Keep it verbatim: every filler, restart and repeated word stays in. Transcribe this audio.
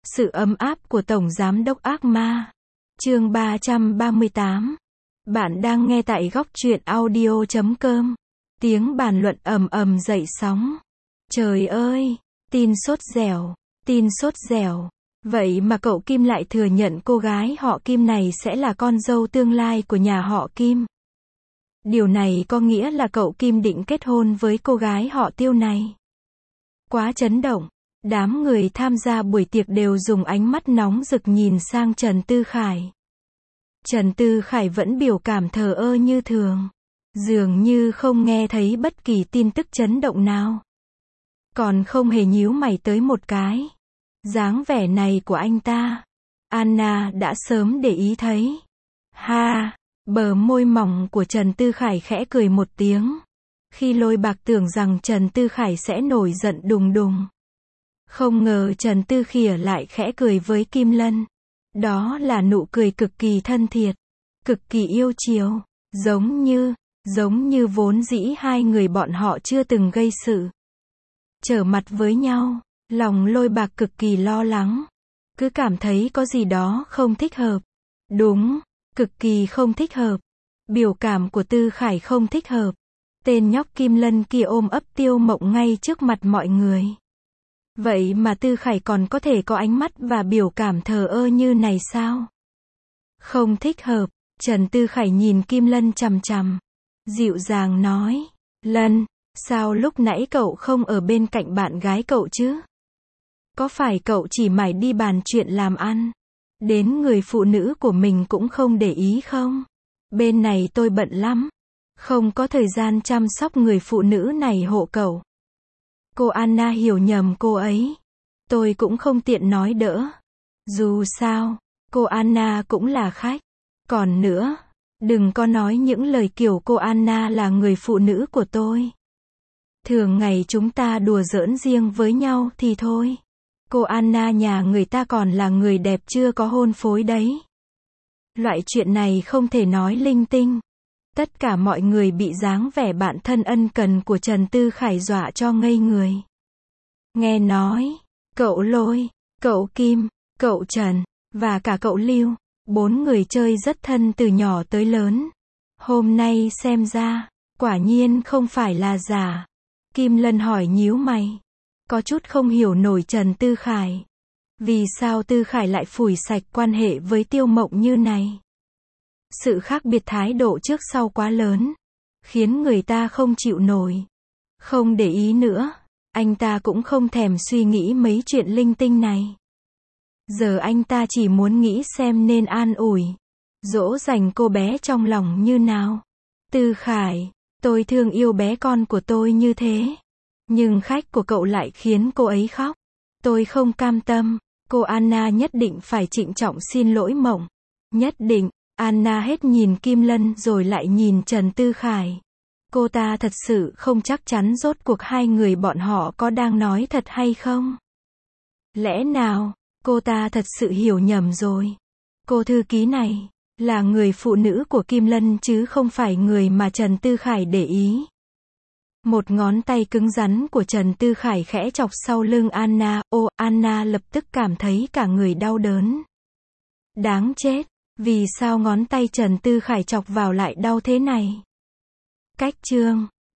Sự ấm áp của Tổng Giám đốc Ác Ma. Chương ba trăm ba mươi tám. Bạn đang nghe tại góc truyện audio chấm com. Tiếng bàn luận ầm ầm dậy sóng. Trời ơi, tin sốt dẻo, tin sốt dẻo. Vậy mà cậu Kim lại thừa nhận cô gái họ Kim này sẽ là con dâu tương lai của nhà họ Kim. Điều này có nghĩa là cậu Kim định kết hôn với cô gái họ Tiêu này. Quá chấn động. Đám người tham gia buổi tiệc đều dùng ánh mắt nóng rực nhìn sang Trần Tư Khải. Trần Tư Khải vẫn biểu cảm thờ ơ như thường. Dường như không nghe thấy bất kỳ tin tức chấn động nào. Còn không hề nhíu mày tới một cái. Dáng vẻ này của anh ta, Anna đã sớm để ý thấy. Ha, bờ môi mỏng của Trần Tư Khải khẽ cười một tiếng. Khi Lôi Bạc tưởng rằng Trần Tư Khải sẽ nổi giận đùng đùng. Không ngờ Trần Tư Khỉa lại khẽ cười với Kim Lân. Đó là nụ cười cực kỳ thân thiệt, cực kỳ yêu chiều, giống như, giống như vốn dĩ hai người bọn họ chưa từng gây sự. Trở mặt với nhau, lòng Lôi Bạc cực kỳ lo lắng. Cứ cảm thấy có gì đó không thích hợp. Đúng, cực kỳ không thích hợp. Biểu cảm của Tư Khải không thích hợp. Tên nhóc Kim Lân kia ôm ấp Tiêu Mộng ngay trước mặt mọi người. Vậy mà Tư Khải còn có thể có ánh mắt và biểu cảm thờ ơ như này sao? Không thích hợp. Trần Tư Khải nhìn Kim Lân chằm chằm. Dịu dàng nói. Lân, sao lúc nãy cậu không ở bên cạnh bạn gái cậu chứ? Có phải cậu chỉ mải đi bàn chuyện làm ăn? Đến người phụ nữ của mình cũng không để ý không? Bên này tôi bận lắm. Không có thời gian chăm sóc người phụ nữ này hộ cậu. Cô Anna hiểu nhầm cô ấy. Tôi cũng không tiện nói đỡ. Dù sao, cô Anna cũng là khách. Còn nữa, đừng có nói những lời kiểu cô Anna là người phụ nữ của tôi. Thường ngày chúng ta đùa giỡn riêng với nhau thì thôi. Cô Anna nhà người ta còn là người đẹp chưa có hôn phối đấy. Loại chuyện này không thể nói linh tinh. Tất cả mọi người bị dáng vẻ bạn thân ân cần của Trần Tư Khải dọa cho ngây người. Nghe nói, cậu Lôi, cậu Kim, cậu Trần, và cả cậu Lưu, bốn người chơi rất thân từ nhỏ tới lớn. Hôm nay xem ra, quả nhiên không phải là giả. Kim Lân hỏi nhíu mày. Có chút không hiểu nổi Trần Tư Khải. Vì sao Tư Khải lại phủi sạch quan hệ với Tiêu Mộng như này? Sự khác biệt thái độ trước sau quá lớn, khiến người ta không chịu nổi. Không để ý nữa, anh ta cũng không thèm suy nghĩ mấy chuyện linh tinh này. Giờ anh ta chỉ muốn nghĩ xem nên an ủi, dỗ dành cô bé trong lòng như nào. Tư Khải, tôi thương yêu bé con của tôi như thế. Nhưng khách của cậu lại khiến cô ấy khóc. Tôi không cam tâm. Cô Anna nhất định phải trịnh trọng xin lỗi Mộng. Nhất định. Anna hết nhìn Kim Lân rồi lại nhìn Trần Tư Khải. Cô ta thật sự không chắc chắn rốt cuộc hai người bọn họ có đang nói thật hay không. Lẽ nào, cô ta thật sự hiểu nhầm rồi. Cô thư ký này, là người phụ nữ của Kim Lân chứ không phải người mà Trần Tư Khải để ý. Một ngón tay cứng rắn của Trần Tư Khải khẽ chọc sau lưng Anna. Ô, Anna lập tức cảm thấy cả người đau đớn. Đáng chết. Vì sao ngón tay Trần Tư Khải chọc vào lại đau thế này? Cách chương